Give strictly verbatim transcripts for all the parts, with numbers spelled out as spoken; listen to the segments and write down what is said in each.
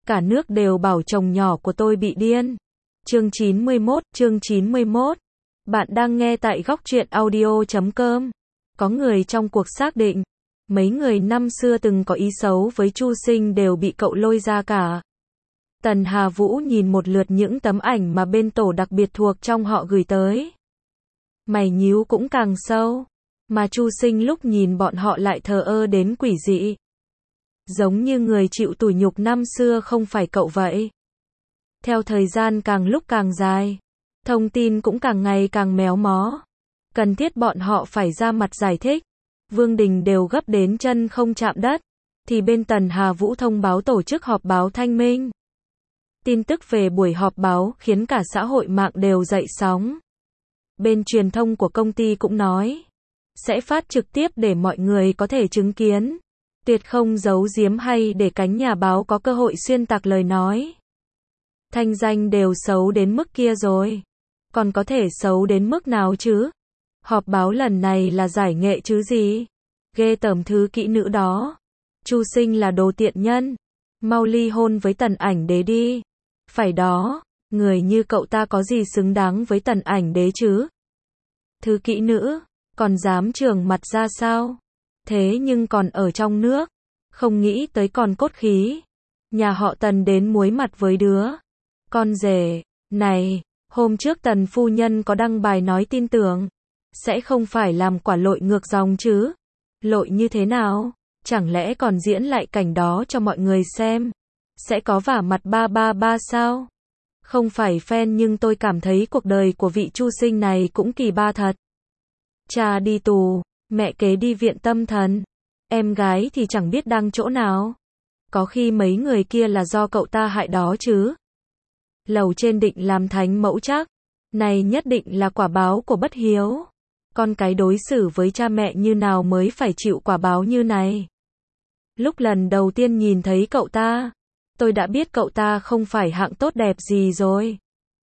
Cả nước đều bảo chồng nhỏ của tôi bị điên. Chương chín mươi mốt, chương chín mươi mốt. Bạn đang nghe tại góc truyện audio chấm com. Có người trong cuộc xác định, mấy người năm xưa từng có ý xấu với Chu Sinh đều bị cậu lôi ra cả. Tần Hà Vũ nhìn một lượt những tấm ảnh mà bên tổ đặc biệt thuộc trong họ gửi tới. Mày nhíu cũng càng sâu, mà Chu Sinh lúc nhìn bọn họ lại thờ ơ đến quỷ dị. Giống như người chịu tủi nhục năm xưa không phải cậu vậy. Theo thời gian càng lúc càng dài, thông tin cũng càng ngày càng méo mó. Cần thiết bọn họ phải ra mặt giải thích. Vương Đình đều gấp đến chân không chạm đất. Thì bên Tần Hà Vũ thông báo tổ chức họp báo thanh minh. Tin tức về buổi họp báo khiến cả xã hội mạng đều dậy sóng. Bên truyền thông của công ty cũng nói, sẽ phát trực tiếp để mọi người có thể chứng kiến. Tuyệt không giấu giếm hay để cánh nhà báo có cơ hội xuyên tạc lời nói. Thanh danh đều xấu đến mức kia rồi. Còn có thể xấu đến mức nào chứ? Họp báo lần này là giải nghệ chứ gì? Ghê tởm thứ kỹ nữ đó. Chu Sinh là đồ tiện nhân. Mau ly hôn với Tần Ảnh Đế đi. Phải đó, người như cậu ta có gì xứng đáng với Tần Ảnh Đế chứ? Thứ kỹ nữ, còn dám trường mặt ra sao? Thế nhưng còn ở trong nước, không nghĩ tới còn cốt khí. Nhà họ Tần đến muối mặt với đứa con rể này. Hôm trước Tần phu nhân có đăng bài nói tin tưởng sẽ không phải làm quả lội ngược dòng chứ? Lội như thế nào? Chẳng lẽ còn diễn lại cảnh đó cho mọi người xem? Sẽ có vả mặt ba ba ba sao? Không phải fan nhưng tôi cảm thấy cuộc đời của vị Chu Sinh này cũng kỳ ba thật. Cha đi tù, mẹ kế đi viện tâm thần, em gái thì chẳng biết đang chỗ nào. Có khi mấy người kia là do cậu ta hại đó chứ. Lầu trên định làm thánh mẫu chắc. Này nhất định là quả báo của bất hiếu. Con cái đối xử với cha mẹ như nào mới phải chịu quả báo như này. Lúc lần đầu tiên nhìn thấy cậu ta, tôi đã biết cậu ta không phải hạng tốt đẹp gì rồi.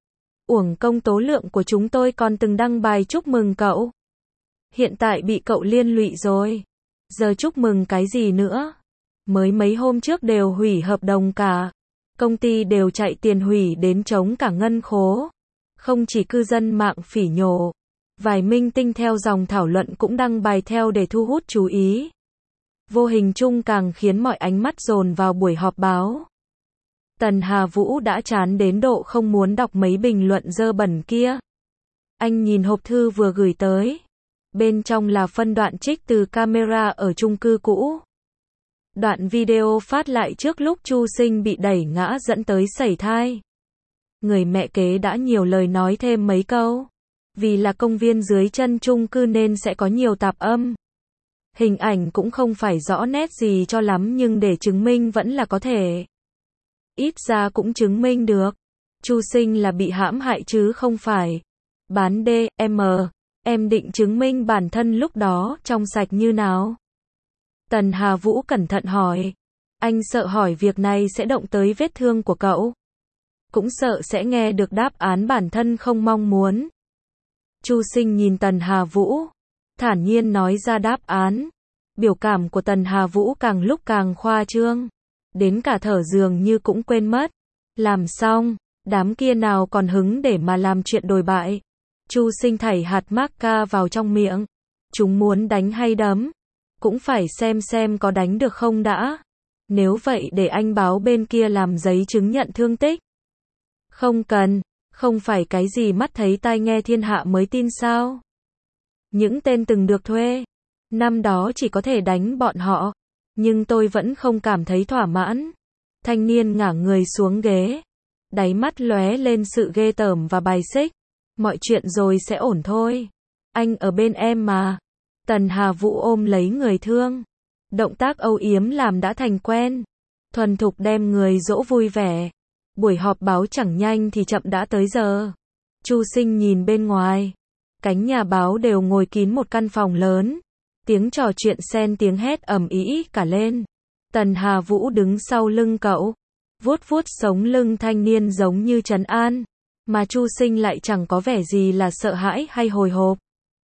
Uổng công tố lượng của chúng tôi còn từng đăng bài chúc mừng cậu. Hiện tại bị cậu liên lụy rồi. Giờ chúc mừng cái gì nữa? Mới mấy hôm trước đều hủy hợp đồng cả. Công ty đều chạy tiền hủy đến trống cả ngân khố. Không chỉ cư dân mạng phỉ nhổ, vài minh tinh theo dòng thảo luận cũng đăng bài theo để thu hút chú ý. Vô hình chung càng khiến mọi ánh mắt dồn vào buổi họp báo. Tần Hà Vũ đã chán đến độ không muốn đọc mấy bình luận dơ bẩn kia. Anh nhìn hộp thư vừa gửi tới. Bên trong là phân đoạn trích từ camera ở chung cư cũ. Đoạn video phát lại trước lúc Chu Sinh bị đẩy ngã dẫn tới sẩy thai. Người mẹ kế đã nhiều lời nói thêm mấy câu. Vì là công viên dưới chân chung cư nên sẽ có nhiều tạp âm. Hình ảnh cũng không phải rõ nét gì cho lắm nhưng để chứng minh vẫn là có thể. Ít ra cũng chứng minh được. Chu Sinh là bị hãm hại chứ không phải bán đê em. Em định chứng minh bản thân lúc đó trong sạch như nào? Tần Hà Vũ cẩn thận hỏi. Anh sợ hỏi việc này sẽ động tới vết thương của cậu. Cũng sợ sẽ nghe được đáp án bản thân không mong muốn. Chu Sinh nhìn Tần Hà Vũ, thản nhiên nói ra đáp án. Biểu cảm của Tần Hà Vũ càng lúc càng khoa trương. Đến cả thở dường như cũng quên mất. Làm xong, đám kia nào còn hứng để mà làm chuyện đồi bại. Chu Sinh thảy hạt macca vào trong miệng. Chúng muốn đánh hay đấm? Cũng phải xem xem có đánh được không đã. Nếu vậy để anh báo bên kia làm giấy chứng nhận thương tích. Không cần, không phải cái gì mắt thấy tai nghe thiên hạ mới tin sao. Những tên từng được thuê, năm đó chỉ có thể đánh bọn họ. Nhưng tôi vẫn không cảm thấy thỏa mãn. Thanh niên ngả người xuống ghế. Đáy mắt lóe lên sự ghê tởm và bài xích. Mọi chuyện rồi sẽ ổn thôi. Anh ở bên em mà. Tần Hà Vũ ôm lấy người thương. Động tác âu yếm làm đã thành quen. Thuần thục đem người dỗ vui vẻ. Buổi họp báo chẳng nhanh thì chậm đã tới giờ. Chu Sinh nhìn bên ngoài. Cánh nhà báo đều ngồi kín một căn phòng lớn. Tiếng trò chuyện xen tiếng hét ầm ĩ cả lên. Tần Hà Vũ đứng sau lưng cậu. Vuốt vuốt sống lưng thanh niên giống như trấn an. Mà Chu Sinh lại chẳng có vẻ gì là sợ hãi hay hồi hộp.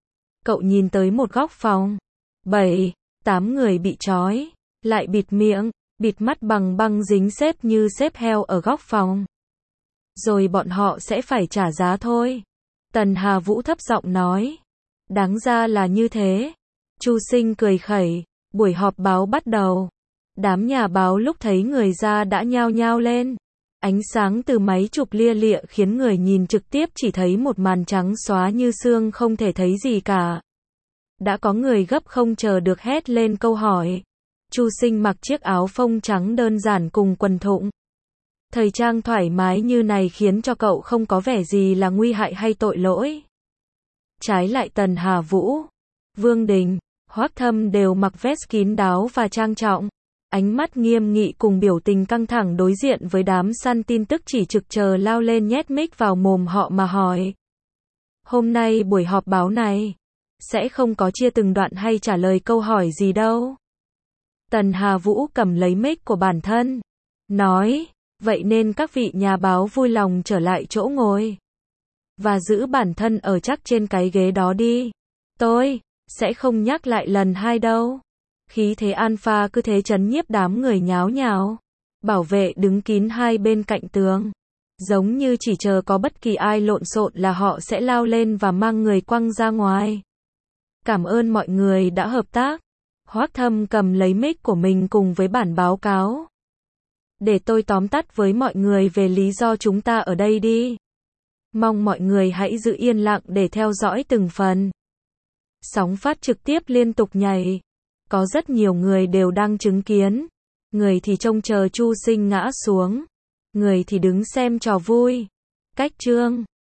Cậu nhìn tới một góc phòng. Bảy, tám người bị trói. Lại bịt miệng. bịt mắt bằng băng dính xếp như xếp heo ở góc phòng. Rồi bọn họ sẽ phải trả giá thôi. Tần Hà Vũ thấp giọng nói. Đáng ra là như thế. Chu Sinh cười khẩy. Buổi họp báo bắt đầu. Đám nhà báo lúc thấy người ra đã nhao nhao lên. Ánh sáng từ máy chụp lia lịa khiến người nhìn trực tiếp chỉ thấy một màn trắng xóa như sương, không thể thấy gì cả. Đã có người gấp không chờ được hét lên câu hỏi. Chu Sinh mặc chiếc áo phông trắng đơn giản cùng quần thụng. Thời trang thoải mái như này khiến cho cậu không có vẻ gì là nguy hại hay tội lỗi. Trái lại Tần Hà Vũ, Vương Đình, Hoắc Thâm đều mặc vest kín đáo và trang trọng. Ánh mắt nghiêm nghị cùng biểu tình căng thẳng đối diện với đám săn tin tức chỉ trực chờ lao lên nhét mic vào mồm họ mà hỏi. Hôm nay buổi họp báo này, sẽ không có chia từng đoạn hay trả lời câu hỏi gì đâu. Tần Hà Vũ cầm lấy mic của bản thân, nói, vậy nên các vị nhà báo vui lòng trở lại chỗ ngồi. Và giữ bản thân ở chắc trên cái ghế đó đi. Tôi sẽ không nhắc lại lần hai đâu. Khí thế alpha cứ thế trấn nhiếp đám người nháo nhào. Bảo vệ đứng kín hai bên cạnh tường. Giống như chỉ chờ có bất kỳ ai lộn xộn là họ sẽ lao lên và mang người quăng ra ngoài. Cảm ơn mọi người đã hợp tác. Hoắc Thâm cầm lấy mic của mình cùng với bản báo cáo. Để tôi tóm tắt với mọi người về lý do chúng ta ở đây đi. Mong mọi người hãy giữ yên lặng để theo dõi từng phần. Sóng phát trực tiếp liên tục nhảy. Có rất nhiều người đều đang chứng kiến. Người thì trông chờ Chu Sinh ngã xuống. Người thì đứng xem trò vui. Cách chương